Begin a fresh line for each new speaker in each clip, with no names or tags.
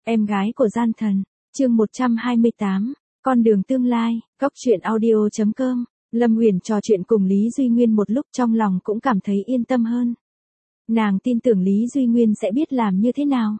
Em gái của gian thần, chương 128, con đường tương lai, góc truyện audio.com. Lâm Uyển trò chuyện cùng Lý Duy Nguyên một lúc trong lòng cũng cảm thấy yên tâm hơn. Nàng tin tưởng Lý Duy Nguyên sẽ biết làm như thế nào.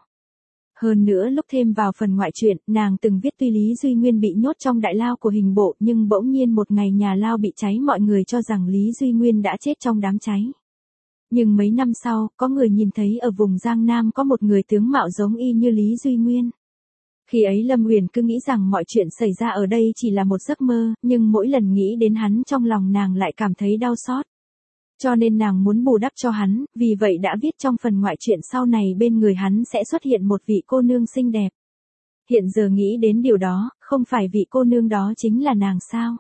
Hơn nữa lúc thêm vào phần ngoại truyện, nàng từng viết tuy Lý Duy Nguyên bị nhốt trong đại lao của hình bộ nhưng bỗng nhiên một ngày nhà lao bị cháy mọi người cho rằng Lý Duy Nguyên đã chết trong đám cháy. Nhưng mấy năm sau, có người nhìn thấy ở vùng Giang Nam có một người tướng mạo giống y như Lý Duy Nguyên. Khi ấy Lâm Uyển cứ nghĩ rằng mọi chuyện xảy ra ở đây chỉ là một giấc mơ, nhưng mỗi lần nghĩ đến hắn trong lòng nàng lại cảm thấy đau xót. Cho nên nàng muốn bù đắp cho hắn, vì vậy đã viết trong phần ngoại truyện sau này bên người hắn sẽ xuất hiện một vị cô nương xinh đẹp. Hiện giờ nghĩ đến điều đó, không phải vị cô nương đó chính là nàng sao?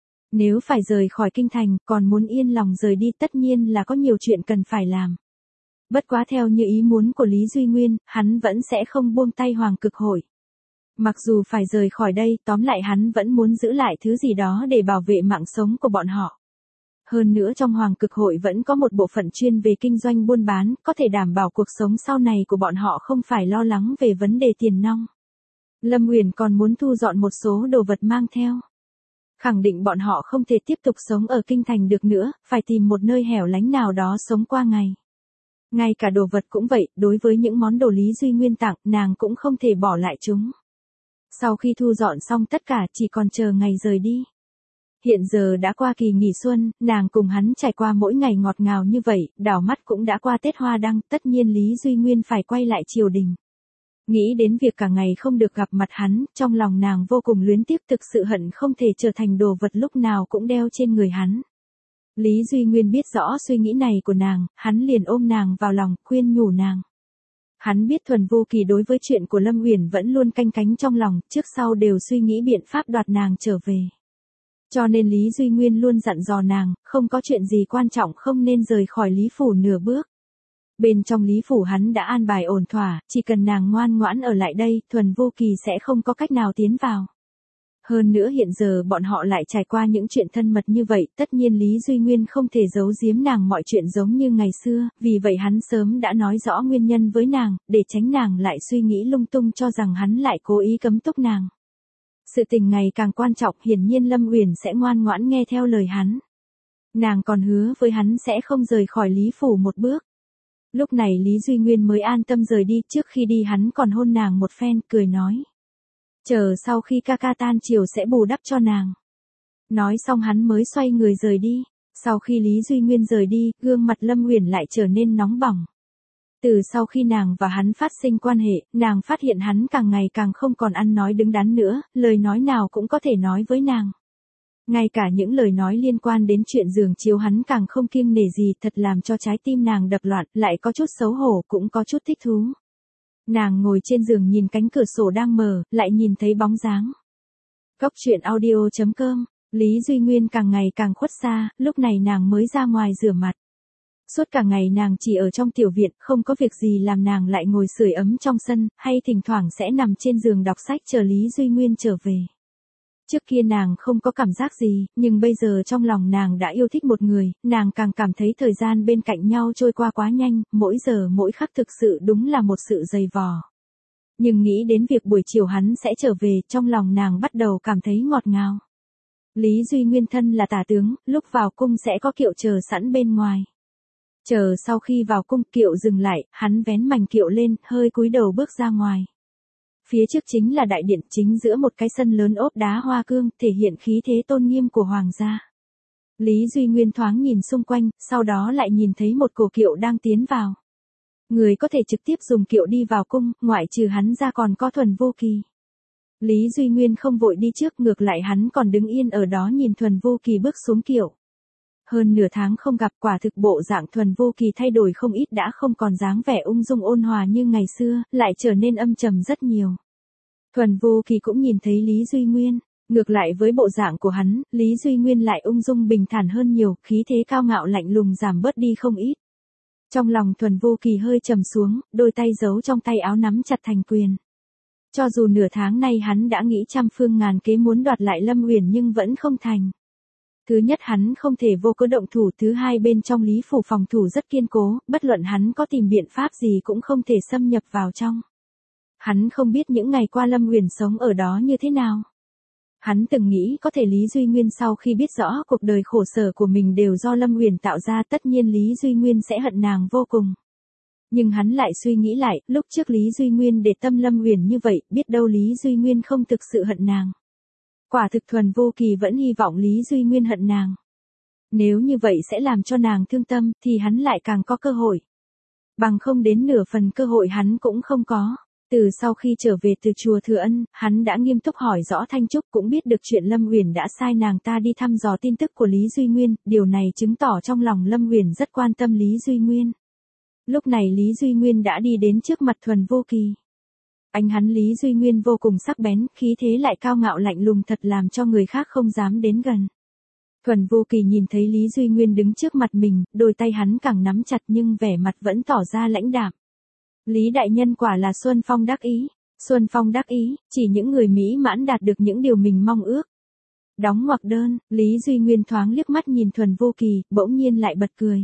Nếu phải rời khỏi kinh thành, còn muốn yên lòng rời đi tất nhiên là có nhiều chuyện cần phải làm. Bất quá theo như ý muốn của Lý Duy Nguyên, hắn vẫn sẽ không buông tay Hoàng Cực Hội. Mặc dù phải rời khỏi đây, tóm lại hắn vẫn muốn giữ lại thứ gì đó để bảo vệ mạng sống của bọn họ. Hơn nữa trong Hoàng Cực Hội vẫn có một bộ phận chuyên về kinh doanh buôn bán, có thể đảm bảo cuộc sống sau này của bọn họ không phải lo lắng về vấn đề tiền nong. Lâm Uyển còn muốn thu dọn một số đồ vật mang theo. Khẳng định bọn họ không thể tiếp tục sống ở kinh thành được nữa, phải tìm một nơi hẻo lánh nào đó sống qua ngày. Ngay cả đồ vật cũng vậy, đối với những món đồ Lý Duy Nguyên tặng, nàng cũng không thể bỏ lại chúng. Sau khi thu dọn xong tất cả chỉ còn chờ ngày rời đi. Hiện giờ đã qua kỳ nghỉ xuân, nàng cùng hắn trải qua mỗi ngày ngọt ngào như vậy, đảo mắt cũng đã qua Tết Hoa Đăng, tất nhiên Lý Duy Nguyên phải quay lại triều đình. Nghĩ đến việc cả ngày không được gặp mặt hắn, trong lòng nàng vô cùng luyến tiếc thực sự hận không thể trở thành đồ vật lúc nào cũng đeo trên người hắn. Lý Duy Nguyên biết rõ suy nghĩ này của nàng, hắn liền ôm nàng vào lòng, khuyên nhủ nàng. Hắn biết Thuần Vô Kỳ đối với chuyện của Lâm Uyển vẫn luôn canh cánh trong lòng, trước sau đều suy nghĩ biện pháp đoạt nàng trở về. Cho nên Lý Duy Nguyên luôn dặn dò nàng, không có chuyện gì quan trọng không nên rời khỏi Lý Phủ nửa bước. Bên trong Lý Phủ hắn đã an bài ổn thỏa, chỉ cần nàng ngoan ngoãn ở lại đây, Thuần Vô Kỳ sẽ không có cách nào tiến vào. Hơn nữa hiện giờ bọn họ lại trải qua những chuyện thân mật như vậy, tất nhiên Lý Duy Nguyên không thể giấu giếm nàng mọi chuyện giống như ngày xưa, vì vậy hắn sớm đã nói rõ nguyên nhân với nàng, để tránh nàng lại suy nghĩ lung tung cho rằng hắn lại cố ý cấm túc nàng. Sự tình ngày càng quan trọng, hiển nhiên Lâm Uyển sẽ ngoan ngoãn nghe theo lời hắn. Nàng còn hứa với hắn sẽ không rời khỏi Lý Phủ một bước. Lúc này Lý Duy Nguyên mới an tâm rời đi, trước khi đi hắn còn hôn nàng một phen, cười nói. Chờ sau khi ca ca tan chiều sẽ bù đắp cho nàng. Nói xong hắn mới xoay người rời đi. Sau khi Lý Duy Nguyên rời đi, gương mặt Lâm Uyển lại trở nên nóng bỏng. Từ sau khi nàng và hắn phát sinh quan hệ, nàng phát hiện hắn càng ngày càng không còn ăn nói đứng đắn nữa, lời nói nào cũng có thể nói với nàng. Ngay cả những lời nói liên quan đến chuyện giường chiếu hắn càng không kiêng nể gì, thật làm cho trái tim nàng đập loạn, lại có chút xấu hổ cũng có chút thích thú. Nàng ngồi trên giường nhìn cánh cửa sổ đang mở, lại nhìn thấy bóng dáng. Góc truyện audio.com, Lý Duy Nguyên càng ngày càng khuất xa, lúc này nàng mới ra ngoài rửa mặt. Suốt cả ngày nàng chỉ ở trong tiểu viện, không có việc gì làm nàng lại ngồi sưởi ấm trong sân, hay thỉnh thoảng sẽ nằm trên giường đọc sách chờ Lý Duy Nguyên trở về. Trước kia nàng không có cảm giác gì, nhưng bây giờ trong lòng nàng đã yêu thích một người, nàng càng cảm thấy thời gian bên cạnh nhau trôi qua quá nhanh, mỗi giờ mỗi khắc thực sự đúng là một sự dày vò. Nhưng nghĩ đến việc buổi chiều hắn sẽ trở về, trong lòng nàng bắt đầu cảm thấy ngọt ngào. Lý Duy Nguyên thân là tả tướng, lúc vào cung sẽ có kiệu chờ sẵn bên ngoài. Chờ sau khi vào cung, kiệu dừng lại, hắn vén mành kiệu lên, hơi cúi đầu bước ra ngoài. Phía trước chính là đại điện, chính giữa một cái sân lớn ốp đá hoa cương, thể hiện khí thế tôn nghiêm của hoàng gia. Lý Duy Nguyên thoáng nhìn xung quanh, sau đó lại nhìn thấy một cổ kiệu đang tiến vào. Người có thể trực tiếp dùng kiệu đi vào cung, ngoại trừ hắn ra còn có Thuần Vô Kỳ. Lý Duy Nguyên không vội đi trước, ngược lại hắn còn đứng yên ở đó nhìn Thuần Vô Kỳ bước xuống kiệu. Hơn nửa tháng không gặp, quả thực bộ dạng Thuần Vô Kỳ thay đổi không ít, đã không còn dáng vẻ ung dung ôn hòa như ngày xưa, lại trở nên âm trầm rất nhiều. Thuần Vô Kỳ cũng nhìn thấy Lý Duy Nguyên, ngược lại với bộ dạng của hắn, Lý Duy Nguyên lại ung dung bình thản hơn nhiều, khí thế cao ngạo lạnh lùng giảm bớt đi không ít. Trong lòng Thuần Vô Kỳ hơi trầm xuống, đôi tay giấu trong tay áo nắm chặt thành quyền. Cho dù nửa tháng nay hắn đã nghĩ trăm phương ngàn kế muốn đoạt lại Lâm Uyển nhưng vẫn không thành. Thứ nhất hắn không thể vô cớ động thủ, thứ hai bên trong Lý Phủ phòng thủ rất kiên cố, bất luận hắn có tìm biện pháp gì cũng không thể xâm nhập vào trong. Hắn không biết những ngày qua Lâm Uyển sống ở đó như thế nào. Hắn từng nghĩ có thể Lý Duy Nguyên sau khi biết rõ cuộc đời khổ sở của mình đều do Lâm Uyển tạo ra, tất nhiên Lý Duy Nguyên sẽ hận nàng vô cùng. Nhưng hắn lại suy nghĩ lại, lúc trước Lý Duy Nguyên để tâm Lâm Uyển như vậy, biết đâu Lý Duy Nguyên không thực sự hận nàng. Quả thực Thuần Vô Kỳ vẫn hy vọng Lý Duy Nguyên hận nàng. Nếu như vậy sẽ làm cho nàng thương tâm, thì hắn lại càng có cơ hội. Bằng không đến nửa phần cơ hội hắn cũng không có. Từ sau khi trở về từ chùa Thừa Ân, hắn đã nghiêm túc hỏi rõ Thanh Trúc, cũng biết được chuyện Lâm Uyển đã sai nàng ta đi thăm dò tin tức của Lý Duy Nguyên, điều này chứng tỏ trong lòng Lâm Uyển rất quan tâm Lý Duy Nguyên. Lúc này Lý Duy Nguyên đã đi đến trước mặt Thuần Vô Kỳ. Ánh hắn Lý Duy Nguyên vô cùng sắc bén, khí thế lại cao ngạo lạnh lùng thật làm cho người khác không dám đến gần. Thuần Vô Kỳ nhìn thấy Lý Duy Nguyên đứng trước mặt mình, đôi tay hắn càng nắm chặt nhưng vẻ mặt vẫn tỏ ra lãnh đạm. Lý đại nhân quả là Xuân Phong đắc ý. Xuân Phong đắc ý, chỉ những người mỹ mãn đạt được những điều mình mong ước. Đóng ngoặc đơn, Lý Duy Nguyên thoáng liếc mắt nhìn Thuần Vô Kỳ, bỗng nhiên lại bật cười.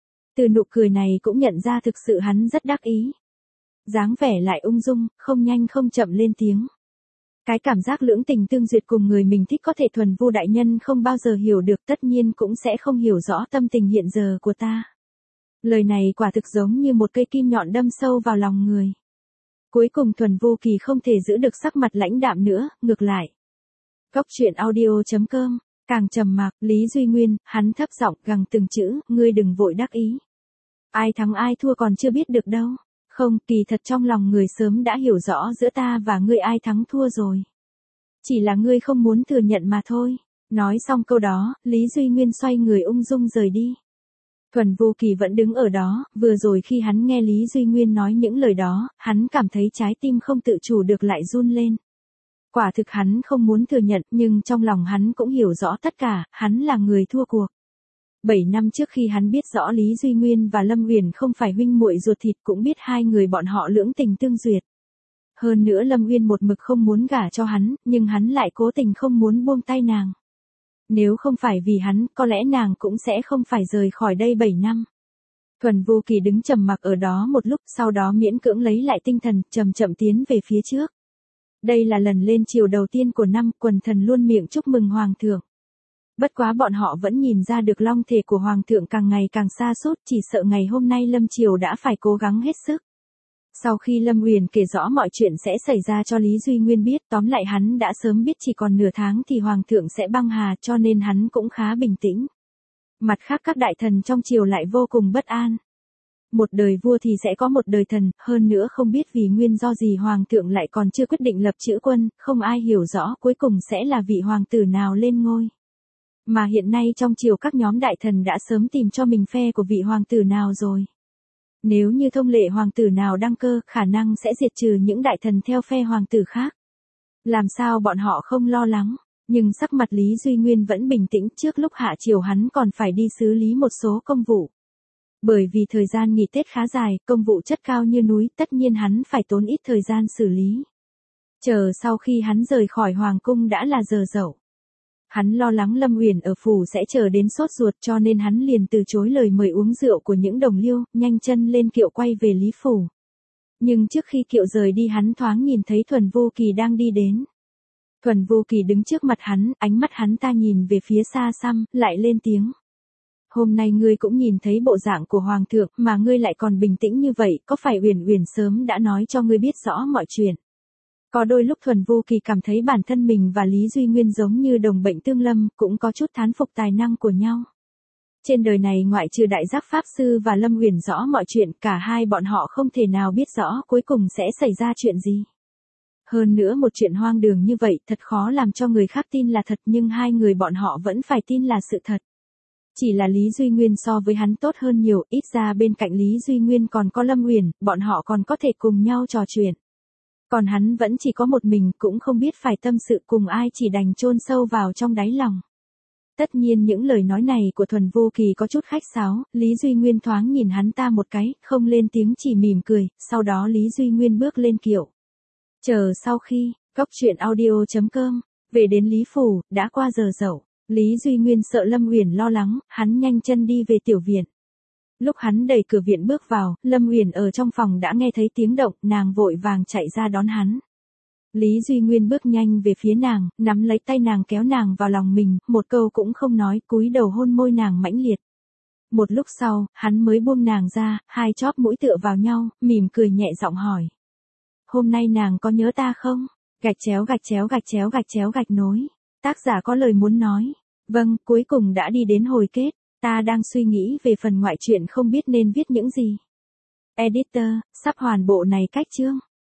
Từ nụ cười này cũng nhận ra thực sự hắn rất đắc ý. Dáng vẻ lại ung dung, không nhanh không chậm lên tiếng. Cái cảm giác lưỡng tình tương duyệt cùng người mình thích có thể Thuần Vô đại nhân không bao giờ hiểu được, tất nhiên cũng sẽ không hiểu rõ tâm tình hiện giờ của ta. Lời này quả thực giống như một cây kim nhọn đâm sâu vào lòng người. Cuối cùng Thuần Vô Kỳ không thể giữ được sắc mặt lãnh đạm nữa, ngược lại. Góc truyện audio.com, càng trầm mặc, Lý Duy Nguyên, hắn thấp giọng gằn từng chữ, ngươi đừng vội đắc ý. Ai thắng ai thua còn chưa biết được đâu. Không, kỳ thật trong lòng người sớm đã hiểu rõ giữa ta và ngươi ai thắng thua rồi. Chỉ là ngươi không muốn thừa nhận mà thôi. Nói xong câu đó, Lý Duy Nguyên xoay người ung dung rời đi. Thuần Vô Kỳ vẫn đứng ở đó, vừa rồi khi hắn nghe Lý Duy Nguyên nói những lời đó, hắn cảm thấy trái tim không tự chủ được lại run lên. Quả thực hắn không muốn thừa nhận, nhưng trong lòng hắn cũng hiểu rõ tất cả, hắn là người thua cuộc. 7 năm trước khi hắn biết rõ Lý Duy Nguyên và Lâm Uyển không phải huynh muội ruột thịt, cũng biết hai người bọn họ lưỡng tình tương duyệt. Hơn nữa Lâm Uyên một mực không muốn gả cho hắn, nhưng hắn lại cố tình không muốn buông tay nàng. Nếu không phải vì hắn, có lẽ nàng cũng sẽ không phải rời khỏi đây 7 năm. Thuần Vô Kỳ đứng trầm mặc ở đó một lúc, sau đó miễn cưỡng lấy lại tinh thần, chậm chậm tiến về phía trước. Đây là lần lên triều đầu tiên của năm, quần thần luôn miệng chúc mừng hoàng thượng. Bất quá bọn họ vẫn nhìn ra được long thể của hoàng thượng càng ngày càng xa sút, chỉ sợ ngày hôm nay Lâm triều đã phải cố gắng hết sức. Sau khi Lâm Uyển kể rõ mọi chuyện sẽ xảy ra cho Lý Duy Nguyên biết, tóm lại hắn đã sớm biết chỉ còn nửa tháng thì hoàng thượng sẽ băng hà, cho nên hắn cũng khá bình tĩnh. Mặt khác các đại thần trong triều lại vô cùng bất an. Một đời vua thì sẽ có một đời thần, hơn nữa không biết vì nguyên do gì hoàng thượng lại còn chưa quyết định lập chữ quân, không ai hiểu rõ cuối cùng sẽ là vị hoàng tử nào lên ngôi. Mà hiện nay trong triều các nhóm đại thần đã sớm tìm cho mình phe của vị hoàng tử nào rồi. Nếu như thông lệ hoàng tử nào đăng cơ, khả năng sẽ diệt trừ những đại thần theo phe hoàng tử khác. Làm sao bọn họ không lo lắng, nhưng sắc mặt Lý Duy Nguyên vẫn bình tĩnh, trước lúc hạ triều hắn còn phải đi xử lý một số công vụ. Bởi vì thời gian nghỉ Tết khá dài, công vụ chất cao như núi, tất nhiên hắn phải tốn ít thời gian xử lý. Chờ sau khi hắn rời khỏi hoàng cung đã là giờ dậu. Hắn lo lắng Lâm Uyển ở phủ sẽ chờ đến sốt ruột, cho nên hắn liền từ chối lời mời uống rượu của những đồng liêu, nhanh chân lên kiệu quay về Lý phủ. Nhưng trước khi kiệu rời đi hắn thoáng nhìn thấy Thuần Vô Kỳ đang đi đến. Thuần Vô Kỳ đứng trước mặt hắn, ánh mắt hắn ta nhìn về phía xa xăm, lại lên tiếng. Hôm nay ngươi cũng nhìn thấy bộ dạng của hoàng thượng, mà ngươi lại còn bình tĩnh như vậy, có phải Uyển Uyển sớm đã nói cho ngươi biết rõ mọi chuyện? Có đôi lúc Thuần Vô Kỳ cảm thấy bản thân mình và Lý Duy Nguyên giống như đồng bệnh tương lâm, cũng có chút thán phục tài năng của nhau. Trên đời này ngoại trừ Đại Giác Pháp Sư và Lâm Uyển rõ mọi chuyện, cả hai bọn họ không thể nào biết rõ cuối cùng sẽ xảy ra chuyện gì. Hơn nữa một chuyện hoang đường như vậy thật khó làm cho người khác tin là thật, nhưng hai người bọn họ vẫn phải tin là sự thật. Chỉ là Lý Duy Nguyên so với hắn tốt hơn nhiều, ít ra bên cạnh Lý Duy Nguyên còn có Lâm Uyển, bọn họ còn có thể cùng nhau trò chuyện. Còn hắn vẫn chỉ có một mình, cũng không biết phải tâm sự cùng ai, chỉ đành chôn sâu vào trong đáy lòng. Tất nhiên những lời nói này của Thuần Vô Kỳ có chút khách sáo, Lý Duy Nguyên thoáng nhìn hắn ta một cái, không lên tiếng chỉ mỉm cười, sau đó Lý Duy Nguyên bước lên kiệu. Chờ sau khi, góc truyện audio.com, về đến Lý phủ, đã qua giờ dậu. Lý Duy Nguyên sợ Lâm Uyển lo lắng, hắn nhanh chân đi về tiểu viện. Lúc hắn đẩy cửa viện bước vào, Lâm Uyển ở trong phòng đã nghe thấy tiếng động, nàng vội vàng chạy ra đón hắn. Lý Duy Nguyên bước nhanh về phía nàng, nắm lấy tay nàng kéo nàng vào lòng mình, một câu cũng không nói, cúi đầu hôn môi nàng mãnh liệt. Một lúc sau, hắn mới buông nàng ra, hai chóp mũi tựa vào nhau, mỉm cười nhẹ giọng hỏi. Hôm nay nàng có nhớ ta không? Gạch chéo gạch chéo gạch chéo gạch chéo gạch nối. Tác giả có lời muốn nói. Vâng, cuối cùng đã đi đến hồi kết. Ta đang suy nghĩ về phần ngoại truyện không biết nên viết những gì. Editor, sắp hoàn bộ này cách chương.